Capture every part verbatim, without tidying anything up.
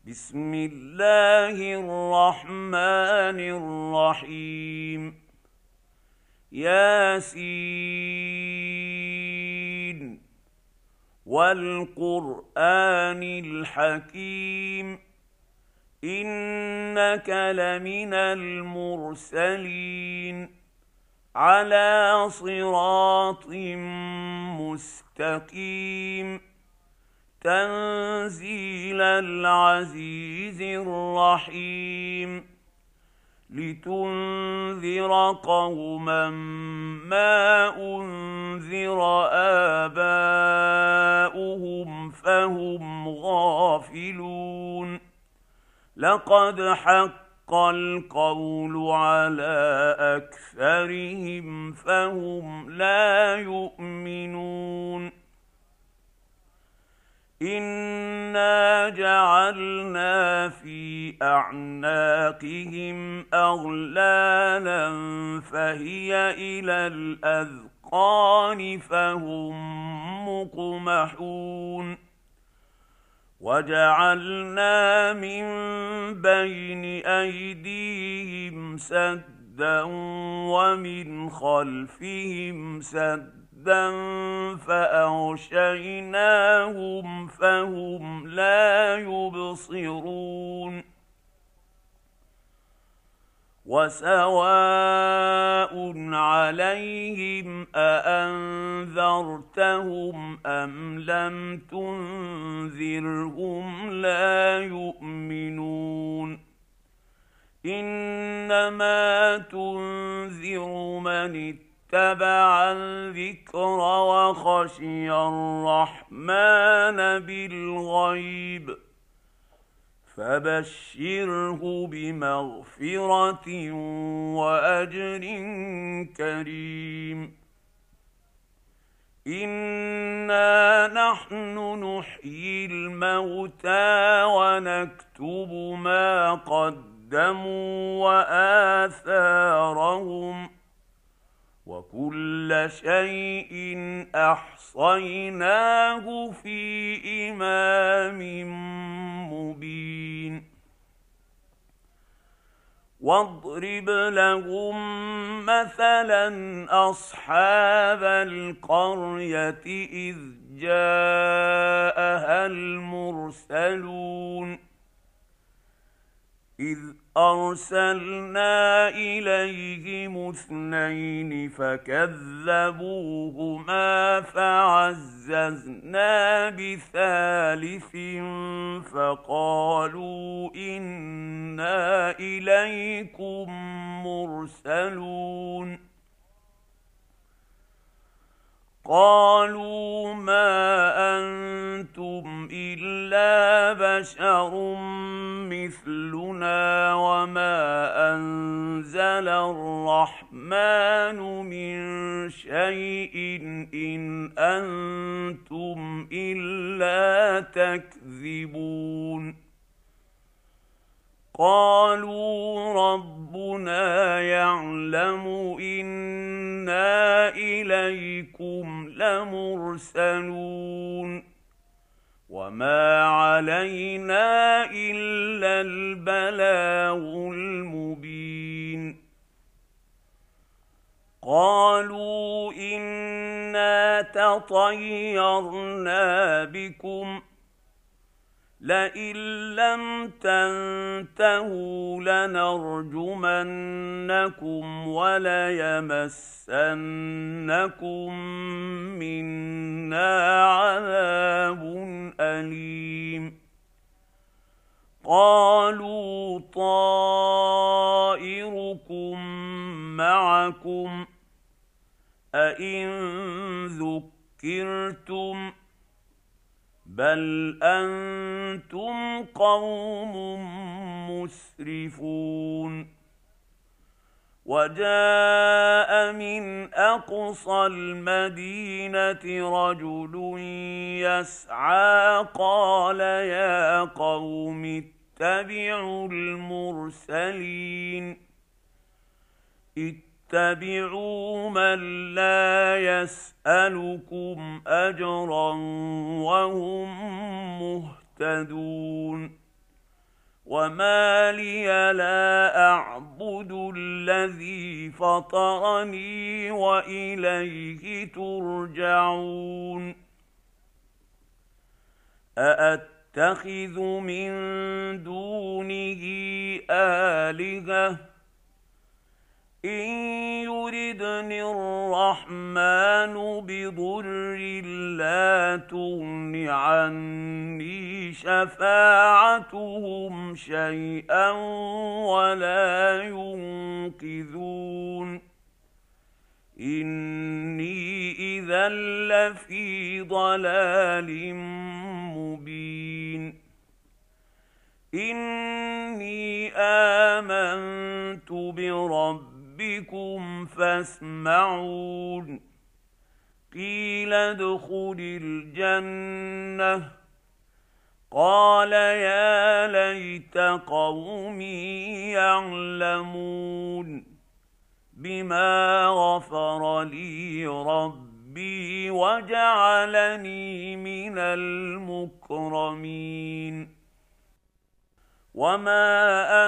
بسم الله الرحمن الرحيم. ياسين والقرآن الحكيم إنك لمن المرسلين على صراط مستقيم تنزيل العزيز الرحيم لتنذر قوما ما أنذر آباؤهم فهم غافلون. لقد حق القول على أكثرهم فهم لا يؤمنون. إنا جعلنا في أعناقهم أغلالا فهي إلى الأذقان فهم مقمحون. وجعلنا من بين أيديهم سدا ومن خلفهم سدا فأغشيناهم فهم لا يبصرون. وسواء عليهم أأنذرتهم أم لم تنذرهم لا يؤمنون. إنما تنذر من اتبع الذكر وخشي الرحمن بالغيب فبشره بمغفرة وأجر كريم. إنا نحن نحيي الموتى ونكتب ما قدموا وآثارهم وكل شيء أحصيناه في إمام مبين. واضرب لهم مثلا أصحاب القرية إذ جاءها المرسلون إذ أرسلنا إليهم اثنين فكذبوهما فعززنا بثالث فقالوا إنا إليكم مرسلون. قالوا ما أنتم إلا بشر مثلنا وما أنزل الرحمن من شيء إن أنتم إلا تكذبون. قالوا ربنا يعلم إنا إليكم لمرسلون وما علينا إلا البلاغ المبين. قالوا إنا تطيرنا بكم لئن لم تنتهوا لنرجمنكم وليمسنكم منا عذاب أليم. قالوا طائركم معكم أئن ذكرتم بل أنتم قوم مسرفون. وجاء من أقصى المدينة رجل يسعى قال يا قوم اتبعوا المرسلين اتبعوا من لا يسألكم أجرا وهم مهتدون وما لي لا أعبد الذي فطرني وإليه ترجعون أأتخذ من دونه آلهة إن يردني الرحمن بضر لا تغن عني شفاعتهم شيئا ولا ينقذون إني إذا لفي ضلال مبين إني آمنت بربكم فاسمعون قيل ادخل الجنة قال يا ليت قومي يعلمون بما غفر لي ربي وجعلني من المكرمين وما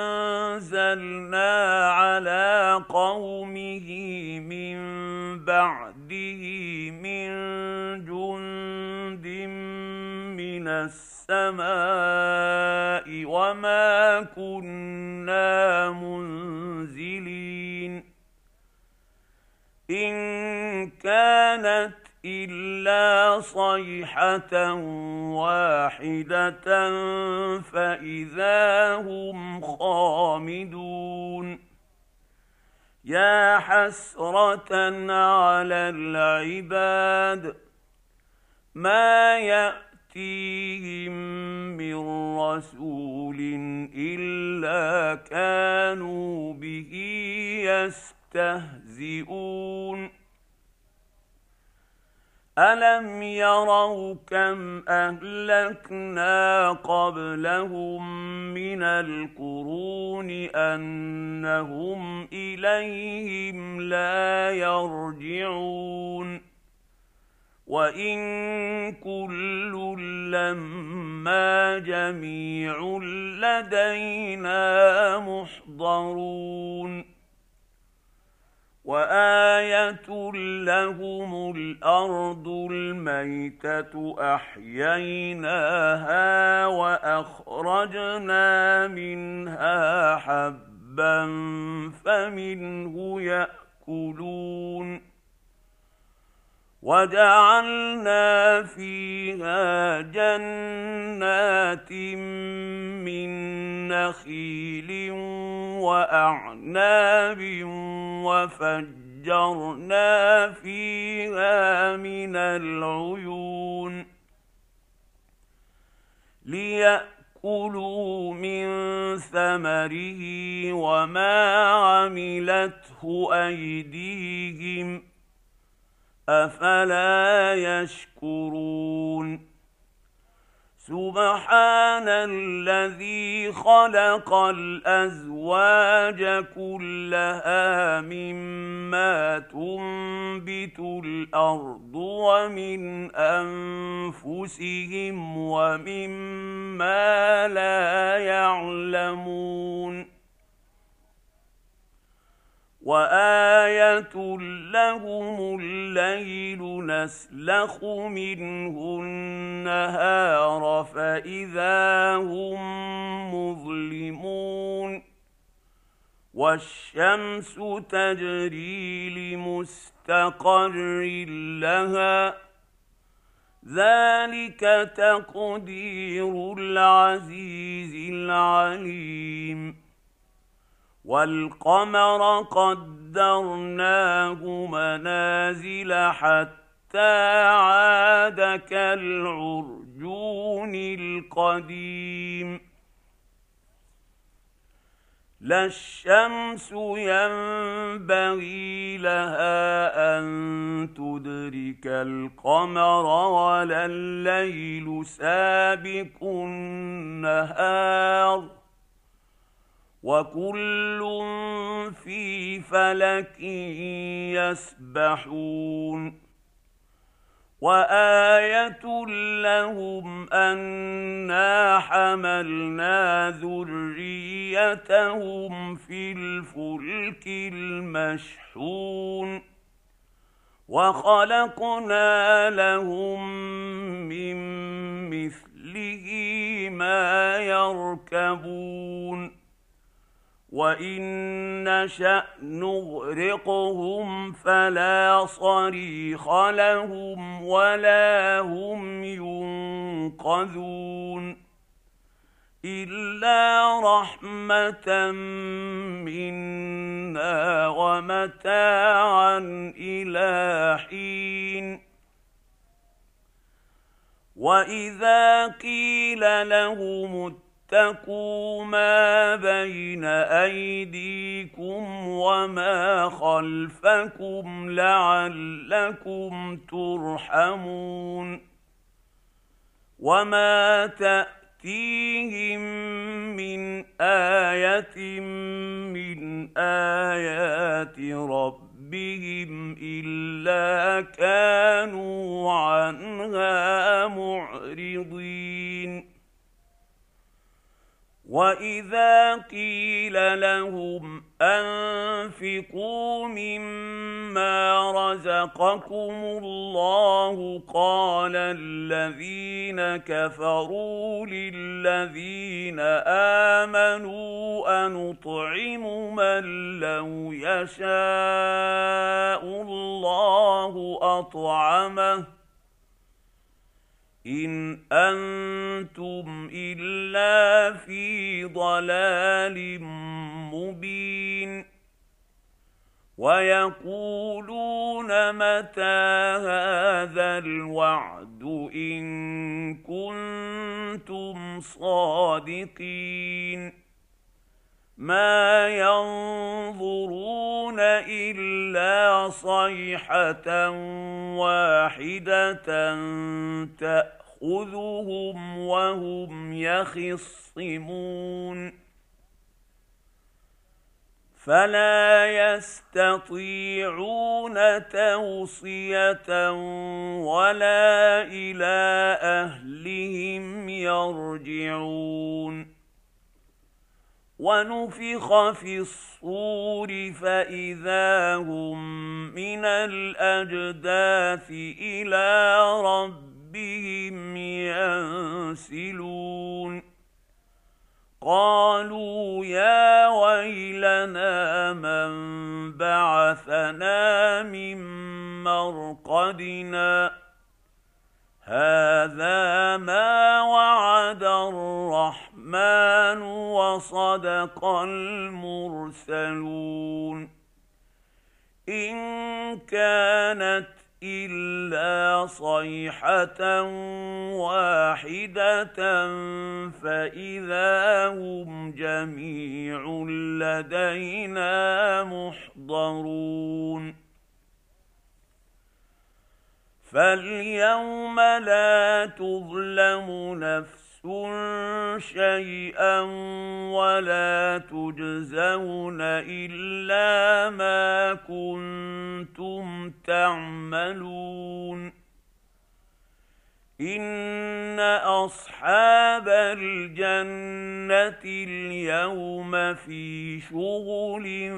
أنزلنا على قومه من بعده من جند من السماء وما كنا منزلين إن كانت إلا صيحة واحدة فإذا هم خامدون يا حسرة على العباد ما يأتيهم من رسول إلا كانوا به يستهزئون ألم يروا كم أهلكنا قبلهم من القرون أنهم إليهم لا يرجعون وإن كل لما جميع لدينا محضرون وآية لهم الأرض الميتة أحييناها وأخرجنا منها حبا فمنه يأكلون وجعلنا فيها جنات من نخيل وأعناب وفجرنا فيها من العيون ليأكلوا من ثمره وما عملته أيديهم أفلا يشكرون سبحان الذي خلق الأزواج كلها مما تنبت الأرض ومن أنفسهم ومما لا يعلمون وآية لهم الليل نسلخ منه النهار فإذا هم مظلمون والشمس تجري لمستقر لها ذلك تقدير العزيز العليم والقمر قدرناه منازل حتى عاد كالعرجون القديم لا الشمس ينبغي لها أن تدرك القمر ولا الليل سابق النهار وكل في فلك يسبحون وآية لهم أنا حملنا ذريتهم في الفلك المشحون وخلقنا لهم من مثله ما يركبون وإن نشأ نغرقهم فلا صريخ لهم ولا هم ينقذون إلا رحمة منا ومتاعا إلى حين وإذا قيل لهم اتقوا ما بين أيديكم وما خلفكم لعلكم ترحمون وما تأتيهم من آية من آيات ربهم إلا كانوا عنها معرضين وإذا قيل لهم أنفقوا مما رزقكم الله قال الذين كفروا للذين آمنوا أنطعم من لو يشاء الله أطعمه إن أنتم إلا في ضلال مبين ويقولون متى هذا الوعد إن كنتم صادقين ما ينظرون إلا صيحة واحدة تأخذهم وهم يخصمون فلا يستطيعون توصية ولا إلى أهلهم يرجعون ونفخ في الصور فإذا هم من الأجداث إلى ربهم ينسلون قالوا يا ويلنا من بعثنا من مرقدنا هذا ما وعد الرحمن وصدق المرسلون إن كانت إلا صيحة واحدة فإذا هم جميع لدينا محضرون فاليوم لا تظلم نفس شيئا ولا تجزون إلا ما كنتم تعملون إن أصحاب الجنة اليوم في شغل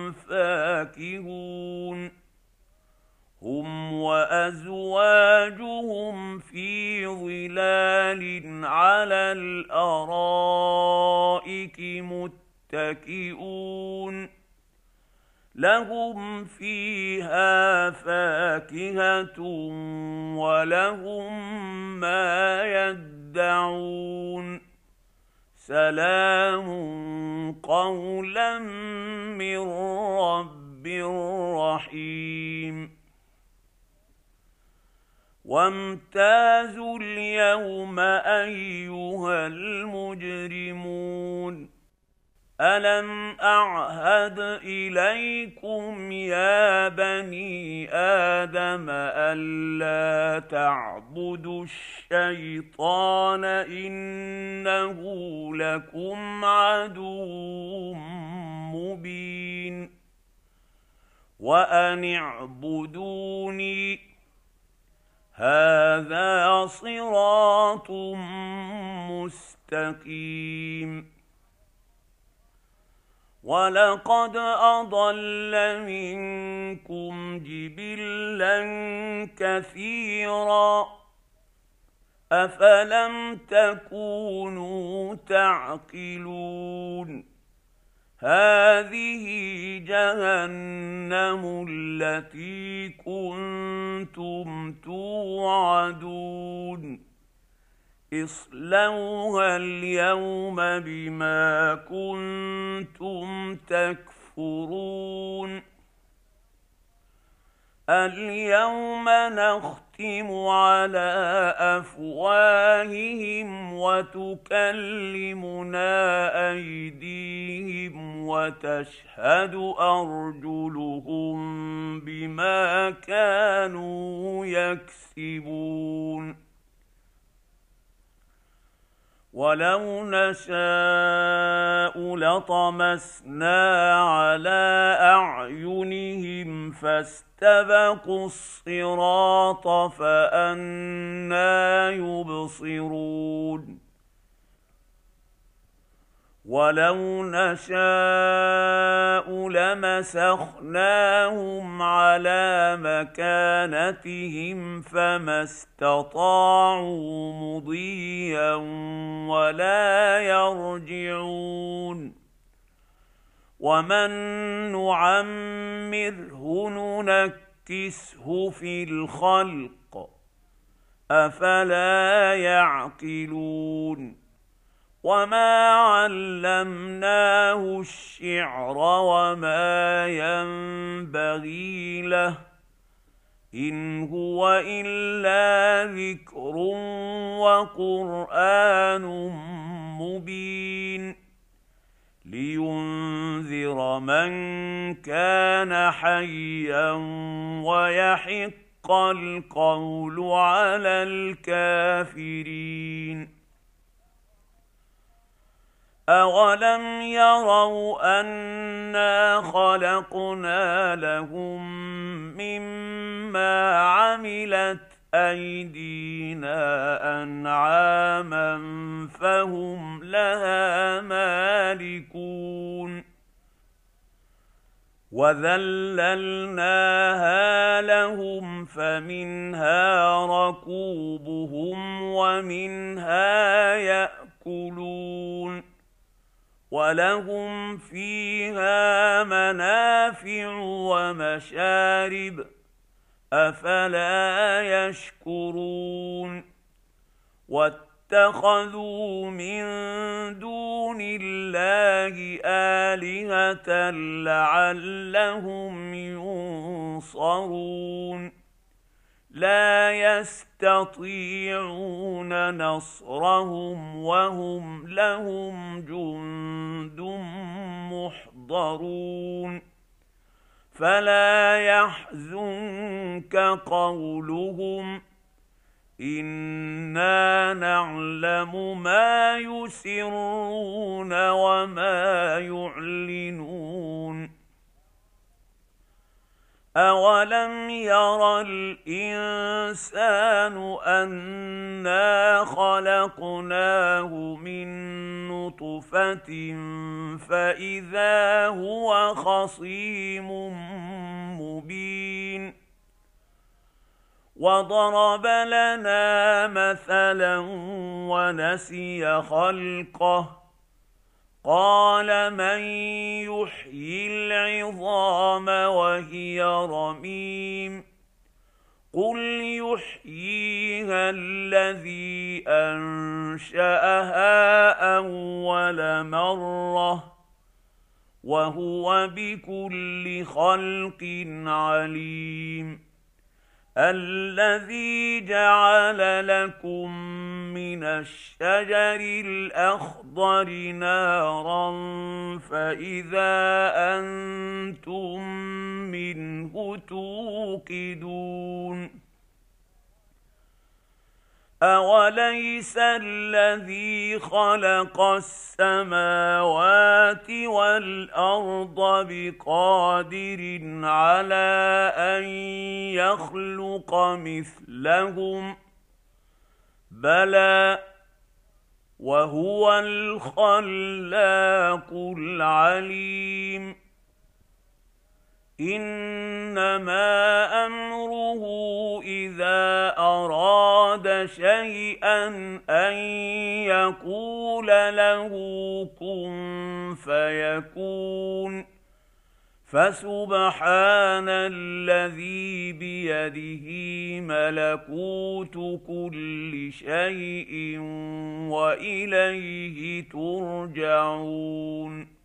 فاكهون هم وأزواجهم في ظلال على الأرائك متكئون لهم فيها فاكهة ولهم ما يدعون سلام قولا من رب رحيم وامتازوا اليوم أيها المجرمون ألم أعهد إليكم يا بني آدم ألا تعبدوا الشيطان إنه لكم عدو مبين وأن اعبدوني هذا صراط مستقيم. ولقد أضل منكم جبلا كثيرا أفلم تكونوا تعقلون. هذه جهنم التي كنتم توعدون اصلوها اليوم بما كنتم تكفرون. اليوم نختم على أفواههم وتكلمنا أيديهم وتشهد أرجلهم بما كانوا يكسبون. ولو نشاء لطمسنا على أعينهم فاستبقوا الصراط فأنى يبصرون. ولو نشاء لمسخناهم على مكانتهم فما استطاعوا مضيا ولا يرجعون. ومن نعمره ننكسه في الخلق أفلا يعقلون. وما علمناه الشعر وما ينبغي له إن هو إلا ذكر وقرآن مبين لينذر من كان حيا ويحق القول على الكافرين. أولم يروا أنا خلقنا لهم مما عملت أيدينا أنعاما فهم لها مالكون وذللناها لهم فمنها ركوبهم ومنها يأكلون ولهم فيها منافع ومشارب أفلا يشكرون. واتخذوا من دون الله آلهة لعلهم ينصرون لا يستطيعون نصرهم وهم لهم جند محضرون. فلا يحزنك قولهم إنا نعلم ما يسرون وما يعلنون. أولم ير الإنسان أنا خلقناه من نطفة فإذا هو خصيم مبين وضرب لنا مثلا ونسي خلقه قال من يحيي العظام وهي رميم قل يحييها الذي أنشأها أول مرة وهو بكل خلق عليم. الذي جعل لكم من الشجر الأخضر نارا فإذا أنتم منه توقدون. أوليس الذي خلق السماوات والأرض بقادر على أن يخلق مثلهم بلى وهو الخلاق العليم إنما أمره إذا أراد شيئا أن يقول له كن فيكون فسبحان الذي بيده ملكوت كل شيء وإليه ترجعون